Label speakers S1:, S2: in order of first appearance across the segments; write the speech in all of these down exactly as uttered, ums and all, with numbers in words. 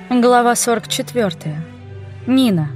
S1: Глава сорок четвёртая. Нина.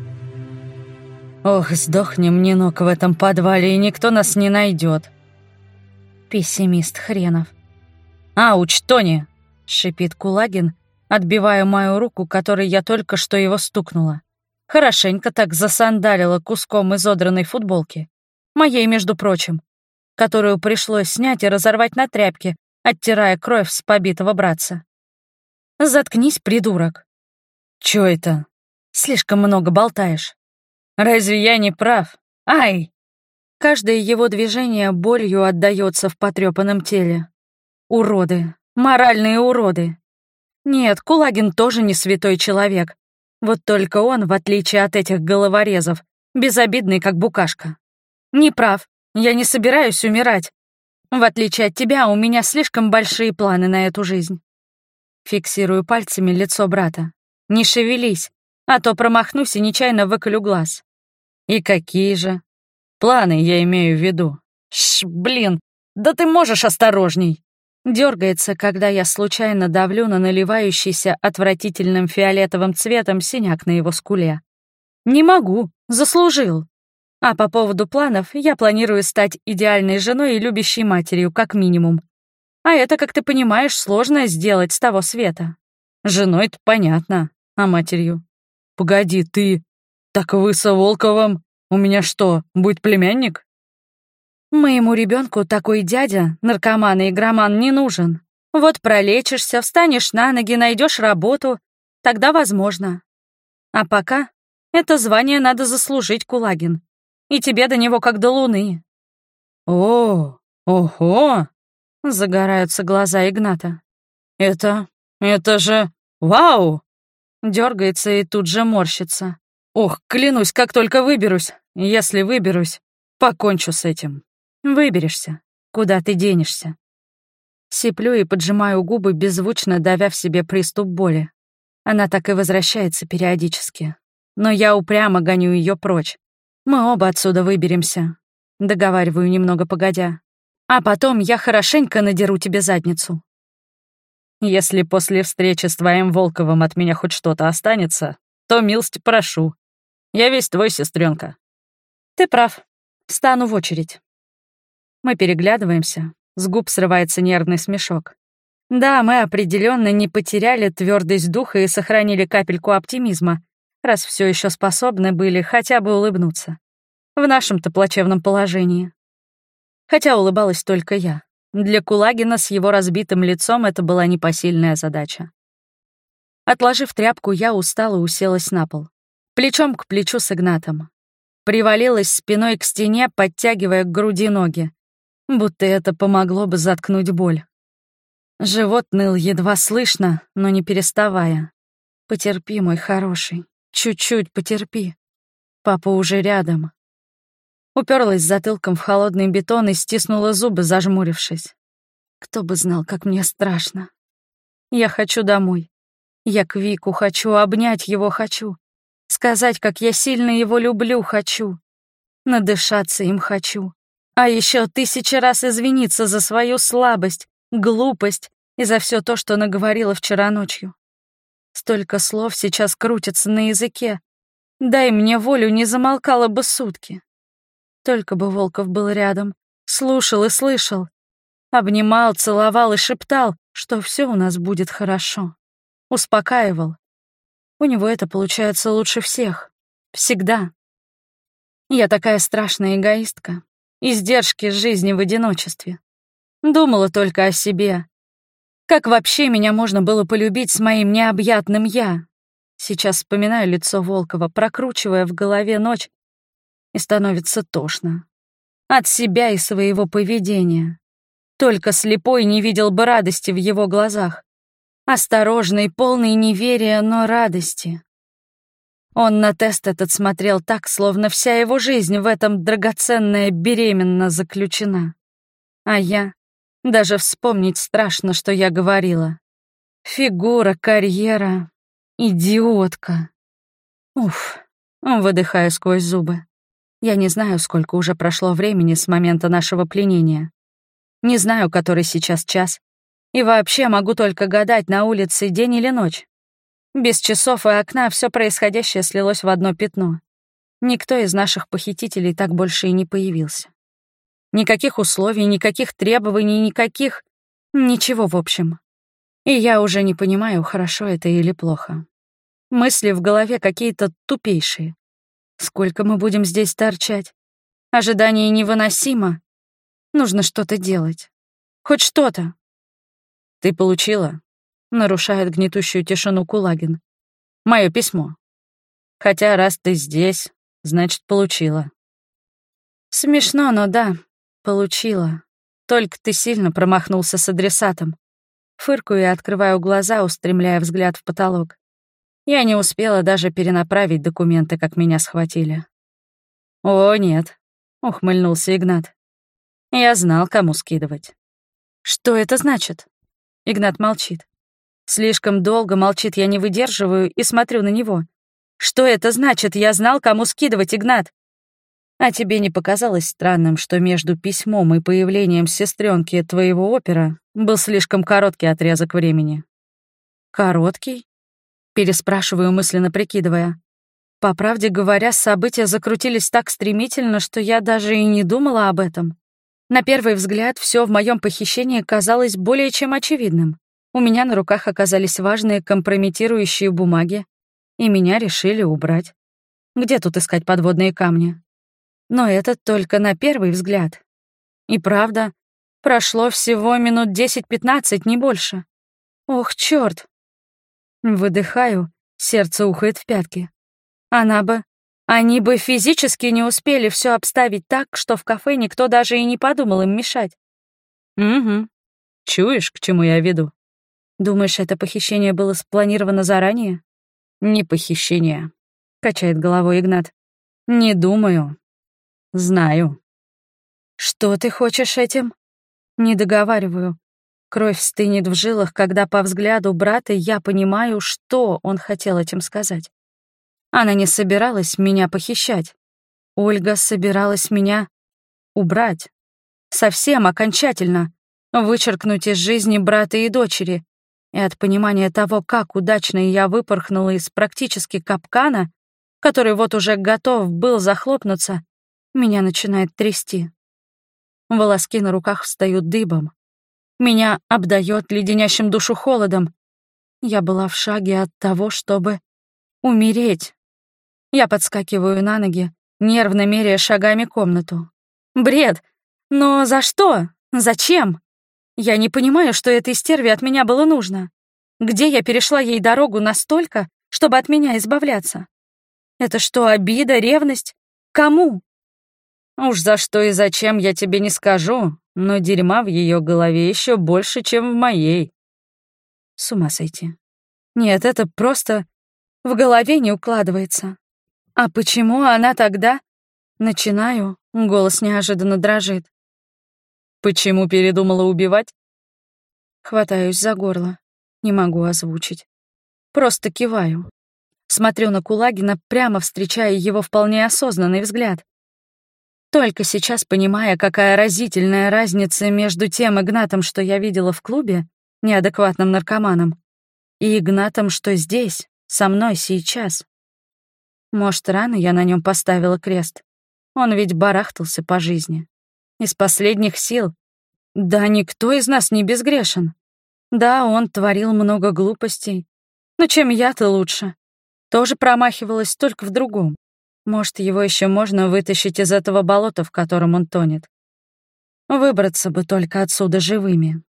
S1: «Ох, сдохнем, Нинок, в этом подвале, и никто нас не найдет. Пессимист хренов. «Ауч, Тони!» — шипит Кулагин, отбивая мою руку, которой я только что его стукнула. Хорошенько так засандалила куском изодранной футболки. Моей, между прочим, которую пришлось снять и разорвать на тряпке, оттирая кровь с побитого братца. «Заткнись, придурок!» «Чё это? Слишком много болтаешь. Разве я не прав? Ай!» Каждое его движение болью отдаётся в потрёпанном теле. Уроды. Моральные уроды. Нет, Кулагин тоже не святой человек. Вот только он, в отличие от этих головорезов, безобидный, как букашка. Не прав. Я не собираюсь умирать. В отличие от тебя, у меня слишком большие планы на эту жизнь. Фиксирую пальцами лицо брата. Не шевелись, а то промахнусь и нечаянно выколю глаз. И какие же? Планы я имею в виду. Ш, блин, да ты можешь осторожней. Дергается, когда я случайно давлю на наливающийся отвратительным фиолетовым цветом синяк на его скуле. Не могу, заслужил. А по поводу планов, я планирую стать идеальной женой и любящей матерью, как минимум. А это, как ты понимаешь, сложно сделать с того света. Женой-то понятно, а матерью? Погоди, ты... Так вы со Волковым... У меня что, будет племянник? Моему ребенку такой дядя, наркоман и игроман, не нужен. Вот пролечишься, встанешь на ноги, найдешь работу, тогда возможно. А пока это звание надо заслужить, Кулагин. И тебе до него как до луны. О, ого! Загораются глаза Игната. Это... это же... Вау! Дергается и тут же морщится. Ох, клянусь, как только выберусь, если выберусь, покончу с этим. Выберешься. Куда ты денешься? Сиплю и поджимаю губы, беззвучно давя в себе приступ боли. Она так и возвращается периодически. Но я упрямо гоню ее прочь. Мы оба отсюда выберемся. Договариваю немного погодя. А потом я хорошенько надеру тебе задницу. Если после встречи с твоим Волковым от меня хоть что-то останется, то милости прошу. Я весь твой, сестренка. Ты прав. Стану в очередь. Мы переглядываемся. С губ срывается нервный смешок. Да, мы определенно не потеряли твердость духа и сохранили капельку оптимизма, раз все еще способны были хотя бы улыбнуться. В нашем-то плачевном положении. Хотя улыбалась только я. Для Кулагина с его разбитым лицом это была непосильная задача. Отложив тряпку, я устало уселась на пол. Плечом к плечу с Игнатом. Привалилась спиной к стене, подтягивая к груди ноги. Будто это помогло бы заткнуть боль. Живот ныл едва слышно, но не переставая. Потерпи, мой хороший. Чуть-чуть потерпи. Папа уже рядом. Уперлась затылком в холодный бетон и стиснула зубы, зажмурившись. Кто бы знал, как мне страшно. Я хочу домой. Я к Вику хочу, обнять его хочу. Сказать, как я сильно его люблю, хочу. Надышаться им хочу. А еще тысячи раз извиниться за свою слабость, глупость и за все то, что наговорила вчера ночью. Столько слов сейчас крутятся на языке. Дай мне волю, не замолкала бы сутки. Только бы Волков был рядом, слушал и слышал. Обнимал, целовал и шептал, что все у нас будет хорошо. Успокаивал. У него это получается лучше всех. Всегда. Я такая страшная эгоистка. Издержки жизни в одиночестве. Думала только о себе. Как вообще меня можно было полюбить с моим необъятным «я»? Сейчас вспоминаю лицо Волкова, прокручивая в голове ночь, и становится тошно. От себя и своего поведения. Только слепой не видел бы радости в его глазах. Осторожный, полный неверия, но радости. Он на тест этот смотрел так, словно вся его жизнь в этом драгоценная беременно заключена. А я... Даже вспомнить страшно, что я говорила. Фигура, карьера... Идиотка. Уф, выдыхаю сквозь зубы. Я не знаю, сколько уже прошло времени с момента нашего пленения. Не знаю, который сейчас час. И вообще могу только гадать, на улице день или ночь. Без часов и окна все происходящее слилось в одно пятно. Никто из наших похитителей так больше и не появился. Никаких условий, никаких требований, никаких... Ничего, в общем. И я уже не понимаю, хорошо это или плохо. Мысли в голове какие-то тупейшие. Сколько мы будем здесь торчать? Ожидание невыносимо. Нужно что-то делать. Хоть что-то. «Ты получила?» — нарушает гнетущую тишину Кулагин. «Мое письмо. Хотя раз ты здесь, значит, получила». Смешно, но да, получила. Только ты сильно промахнулся с адресатом. Фыркаю и открываю глаза, устремляя взгляд в потолок. Я не успела даже перенаправить документы, как меня схватили. «О, нет», — ухмыльнулся Игнат. «Я знал, кому скидывать». «Что это значит?» Игнат молчит. Слишком долго молчит, я не выдерживаю и смотрю на него. «Что это значит? Я знал, кому скидывать, Игнат!» «А тебе не показалось странным, что между письмом и появлением сестренки твоего опера был слишком короткий отрезок времени?» «Короткий?» — переспрашиваю, мысленно прикидывая. По правде говоря, события закрутились так стремительно, что я даже и не думала об этом. На первый взгляд, все в моем похищении казалось более чем очевидным. У меня на руках оказались важные компрометирующие бумаги, и меня решили убрать. Где тут искать подводные камни? Но это только на первый взгляд. И правда, прошло всего минут десять-пятнадцать, не больше. Ох, чёрт! Выдыхаю, сердце ухает в пятки. Она бы... Они бы физически не успели все обставить так, что в кафе никто даже и не подумал им мешать. Угу. Чуешь, к чему я веду? Думаешь, это похищение было спланировано заранее? Не похищение, качает головой Игнат. Не думаю. Знаю. Что ты хочешь этим? Не договариваю. Кровь стынет в жилах, когда по взгляду брата я понимаю, что он хотел этим сказать. Она не собиралась меня похищать. Ольга собиралась меня убрать. Совсем окончательно. Вычеркнуть из жизни брата и дочери. И от понимания того, как удачно я выпорхнула из практически капкана, который вот уже готов был захлопнуться, меня начинает трясти. Волоски на руках встают дыбом. Меня обдает леденящим душу холодом. Я была в шаге от того, чтобы умереть. Я подскакиваю на ноги, нервно меряя шагами комнату. Бред! Но за что? Зачем? Я не понимаю, что этой стерве от меня было нужно. Где я перешла ей дорогу настолько, чтобы от меня избавляться? Это что, обида, ревность? Кому? Уж за что и зачем я тебе не скажу, но дерьма в ее голове еще больше, чем в моей. С ума сойти. Нет, это просто в голове не укладывается. А почему она тогда... Начинаю, голос неожиданно дрожит. Почему передумала убивать? Хватаюсь за горло. Не могу озвучить. Просто киваю. Смотрю на Кулагина, прямо встречая его вполне осознанный взгляд. Только сейчас понимая, какая разительная разница между тем Игнатом, что я видела в клубе, неадекватным наркоманом, и Игнатом, что здесь, со мной сейчас. Может, рано я на нем поставила крест. Он ведь барахтался по жизни. Из последних сил. Да никто из нас не безгрешен. Да, он творил много глупостей. Но чем я-то лучше? Тоже промахивалась, только в другом. Может, его еще можно вытащить из этого болота, в котором он тонет. Выбраться бы только отсюда живыми.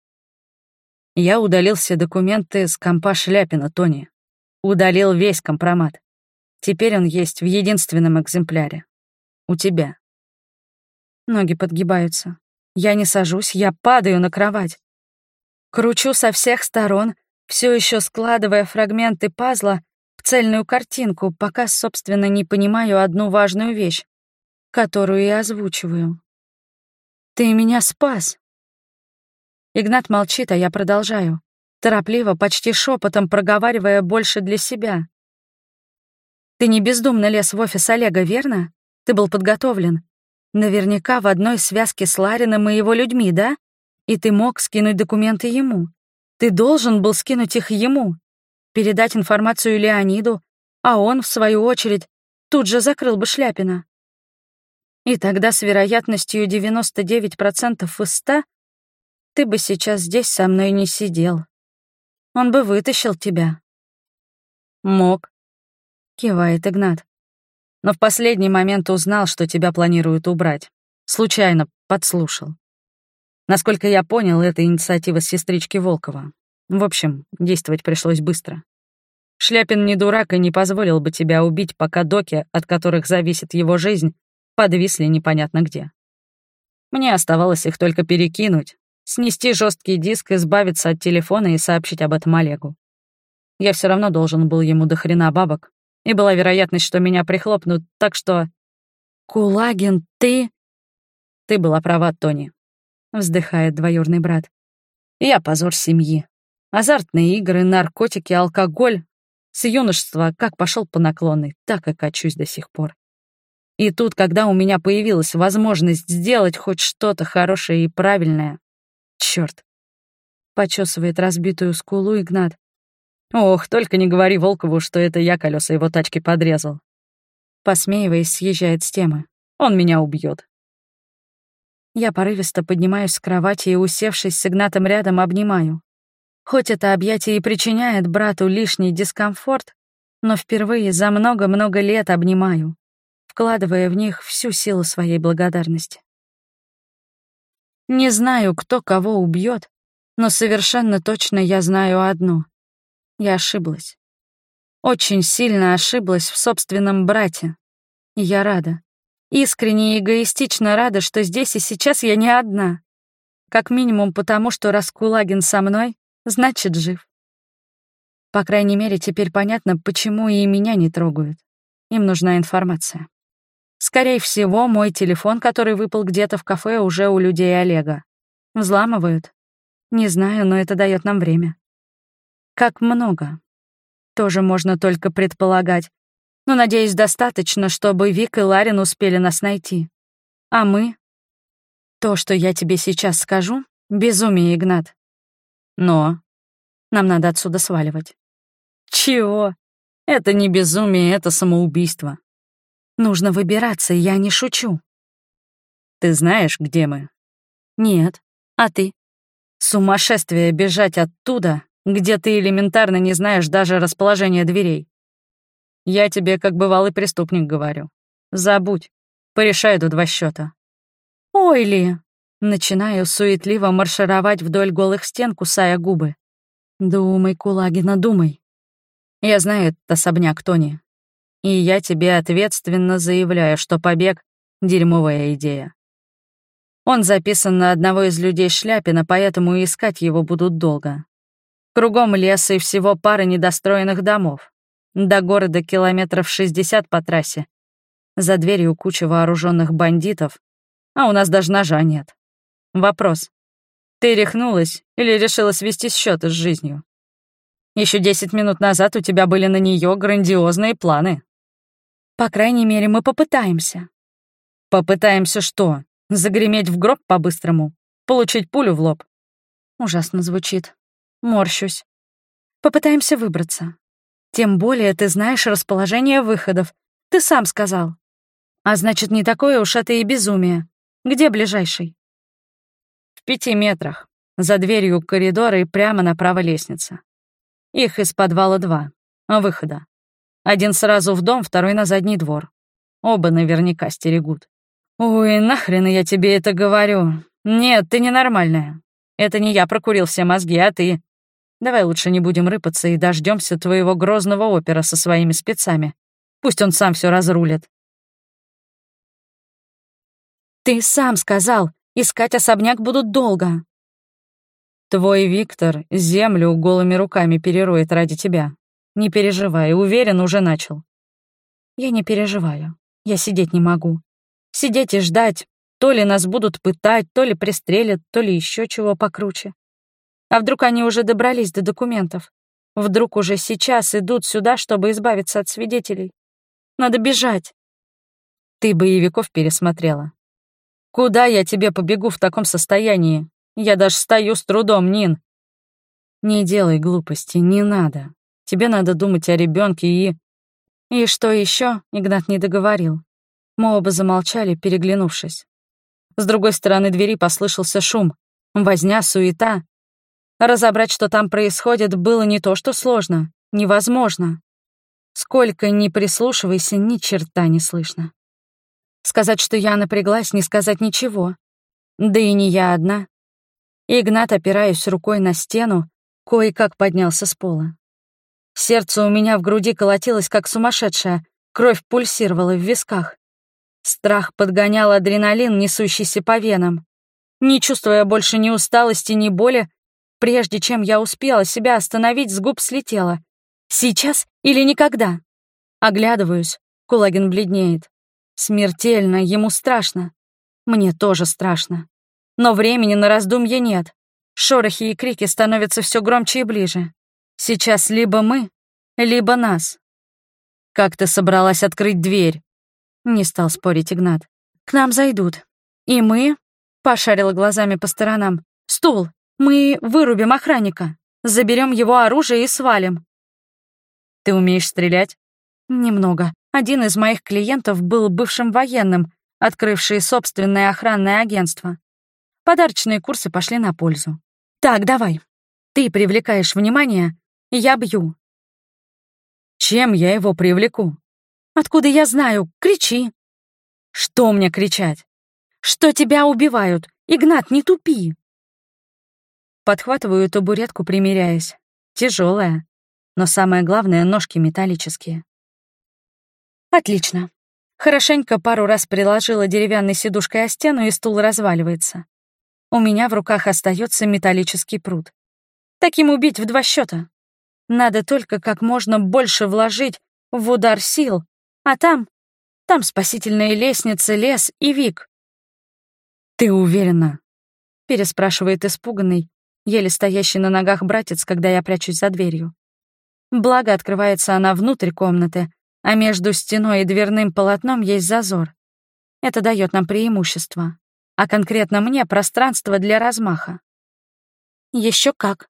S1: Я удалил все документы с компа Шляпина, Тони. Удалил весь компромат. Теперь он есть в единственном экземпляре. У тебя. Ноги подгибаются. Я не сажусь, я падаю на кровать. Кручу со всех сторон, все еще складывая фрагменты пазла в цельную картинку, пока, собственно, не понимаю одну важную вещь, которую и озвучиваю. «Ты меня спас!» Игнат молчит, а я продолжаю, торопливо, почти шепотом проговаривая больше для себя. «Ты не бездумно лез в офис Олега, верно? Ты был подготовлен. Наверняка в одной связке с Лариным и его людьми, да? И ты мог скинуть документы ему. Ты должен был скинуть их ему. передать информацию Леониду, а он, в свою очередь, тут же закрыл бы Шляпина. И тогда с вероятностью девяносто девять процентов из ста ты бы сейчас здесь со мной не сидел. Он бы вытащил тебя. Мог, кивает Игнат. Но в последний момент узнал, что тебя планируют убрать. Случайно подслушал. Насколько я понял, это инициатива сестрички Волкова. В общем, действовать пришлось быстро. Шляпин не дурак и не позволил бы тебя убить, пока доки, от которых зависит его жизнь, подвисли непонятно где. Мне оставалось их только перекинуть, снести жесткий диск, избавиться от телефона и сообщить об этом Олегу. Я все равно должен был ему до хрена бабок, и была вероятность, что меня прихлопнут, так что... «Кулагин, ты...» «Ты была права, Тони», — вздыхает двоюродный брат. «Я позор семьи. Азартные игры, наркотики, алкоголь. С юношества как пошел по наклонной, так и качусь до сих пор. И тут, когда у меня появилась возможность сделать хоть что-то хорошее и правильное... Чёрт!» Почесывает разбитую скулу Игнат. «Ох, только не говори Волкову, что это я колеса его тачки подрезал». Посмеиваясь, съезжает с темы. «Он меня убьет. Я порывисто поднимаюсь с кровати и, усевшись с Игнатом рядом, обнимаю. Хоть это объятие и причиняет брату лишний дискомфорт, но впервые за много-много лет обнимаю, вкладывая в них всю силу своей благодарности. Не знаю, кто кого убьет, но совершенно точно я знаю одно. Я ошиблась. Очень сильно ошиблась в собственном брате. И я рада. Искренне и эгоистично рада, что здесь и сейчас я не одна. Как минимум потому, что раз Кулагин со мной, значит, жив. По крайней мере, теперь понятно, почему и меня не трогают. Им нужна информация. Скорее всего, мой телефон, который выпал где-то в кафе, уже у людей Олега. Взламывают? Не знаю, но это дает нам время. Как много? Тоже можно только предполагать. Но, надеюсь, достаточно, чтобы Вик и Ларин успели нас найти. А мы? То, что я тебе сейчас скажу, — безумие, Игнат. Но нам надо отсюда сваливать. Чего? Это не безумие, это самоубийство. Нужно выбираться, я не шучу. Ты знаешь, где мы? Нет. А ты? Сумасшествие бежать оттуда, где ты элементарно не знаешь даже расположения дверей. Я тебе, как бывалый преступник, говорю. Забудь. Порешай до два счета. Ой ли! Начинаю суетливо маршировать вдоль голых стен, кусая губы. Думай, Кулагина, думай. Я знаю этот особняк, Тони. И я тебе ответственно заявляю, что побег — дерьмовая идея. Он записан на одного из людей Шляпина, поэтому искать его будут долго. Кругом лес и всего пара недостроенных домов. До города километров шестьдесят по трассе. За дверью куча вооруженных бандитов, а у нас даже ножа нет. Вопрос. Ты рехнулась или решила свести счеты с жизнью? Еще десять минут назад у тебя были на нее грандиозные планы. По крайней мере, мы попытаемся. Попытаемся что? Загреметь в гроб по-быстрому? Получить пулю в лоб? Ужасно звучит. Морщусь. Попытаемся выбраться. Тем более ты знаешь расположение выходов. Ты сам сказал. А значит, не такое уж это и безумие. Где ближайший? В пяти метрах. За дверью коридора и прямо направо лестница. Их из подвала два. Выхода. Один сразу в дом, второй на задний двор. Оба наверняка стерегут. Ой, нахрен я тебе это говорю? Нет, ты ненормальная. Это не я прокурил все мозги, а ты. Давай лучше не будем рыпаться и дождемся твоего грозного опера со своими спецами. Пусть он сам все разрулит. Ты сам сказал, искать особняк будут долго. Твой Виктор землю голыми руками перероет ради тебя. Не переживай, уверен, уже начал. Я не переживаю. Я сидеть не могу. Сидеть и ждать. То ли нас будут пытать, то ли пристрелят, то ли еще чего покруче. А вдруг они уже добрались до документов? Вдруг уже сейчас идут сюда, чтобы избавиться от свидетелей? Надо бежать. Ты боевиков пересмотрела. Куда я тебе побегу в таком состоянии? Я даже стою с трудом, Нин. Не делай глупости, не надо. Тебе надо думать о ребенке и...» И что еще? Игнат не договорил. Мы оба замолчали, переглянувшись. С другой стороны двери послышался шум. Возня, суета. Разобрать, что там происходит, было не то что сложно, невозможно. Сколько ни прислушивайся, ни черта не слышно. Сказать, что я напряглась, не сказать ничего. Да и не я одна. Игнат, опираясь рукой на стену, кое-как поднялся с пола. Сердце у меня в груди колотилось, как сумасшедшее, кровь пульсировала в висках. Страх подгонял адреналин, несущийся по венам. Не чувствуя больше ни усталости, ни боли, прежде чем я успела себя остановить, с губ слетело. Сейчас или никогда? Оглядываюсь, Кулагин бледнеет. Смертельно, ему страшно. Мне тоже страшно. Но времени на раздумье нет. Шорохи и крики становятся все громче и ближе. Сейчас либо мы, либо нас. «Как ты собралась открыть дверь?» Не стал спорить Игнат. «К нам зайдут. И мы...» Пошарила глазами по сторонам. «Стул! Мы вырубим охранника. Заберем его оружие и свалим». «Ты умеешь стрелять?» «Немного. Один из моих клиентов был бывшим военным, открывший собственное охранное агентство. Подарочные курсы пошли на пользу. Так, давай. Ты привлекаешь внимание, я бью». «Чем я его привлеку?» «Откуда я знаю? Кричи». «Что мне кричать?» «Что тебя убивают? Игнат, не тупи». Подхватываю табуретку, примеряясь. Тяжелая, но самое главное — ножки металлические. Отлично. Хорошенько пару раз приложила деревянной сидушкой о стену, и стул разваливается. У меня в руках остается металлический прут. Таким убить в два счета. Надо только как можно больше вложить в удар сил, а там... там спасительная лестница, лес и Вик. «Ты уверена?» — переспрашивает испуганный, еле стоящий на ногах братец, когда я прячусь за дверью. Благо, открывается она внутрь комнаты, а между стеной и дверным полотном есть зазор. Это дает нам преимущество, а конкретно мне пространство для размаха. Еще как.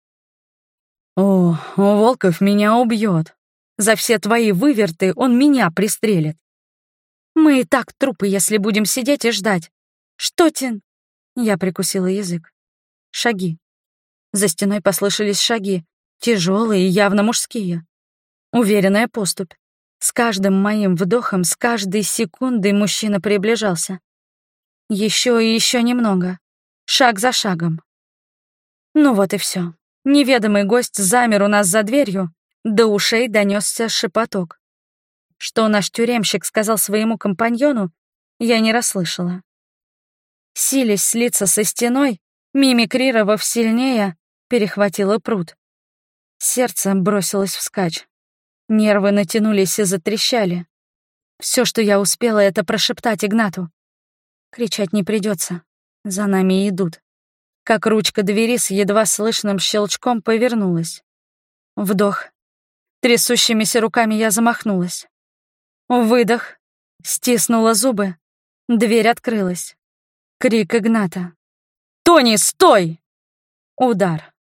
S1: «О, Волков меня убьет. За все твои выверты он меня пристрелит. Мы и так трупы, если будем сидеть и ждать. Что тин?» Я прикусила язык. Шаги. За стеной послышались шаги, тяжелые и явно мужские. Уверенная поступь. С каждым моим вдохом, с каждой секундой мужчина приближался. Еще и еще немного. Шаг за шагом. Ну вот и все. Неведомый гость замер у нас за дверью, до ушей донесся шепоток. Что наш тюремщик сказал своему компаньону, я не расслышала. Силясь слиться со стеной, мимикрировав сильнее, перехватила прут. Сердце бросилось вскачь. Нервы натянулись и затрещали. Все, что я успела, это прошептать Игнату. Кричать не придется. За нами идут. Как ручка двери с едва слышным щелчком повернулась. Вдох. Трясущимися руками я замахнулась. Выдох. Стиснула зубы. Дверь открылась. Крик Игната. «Тони, стой!» Удар.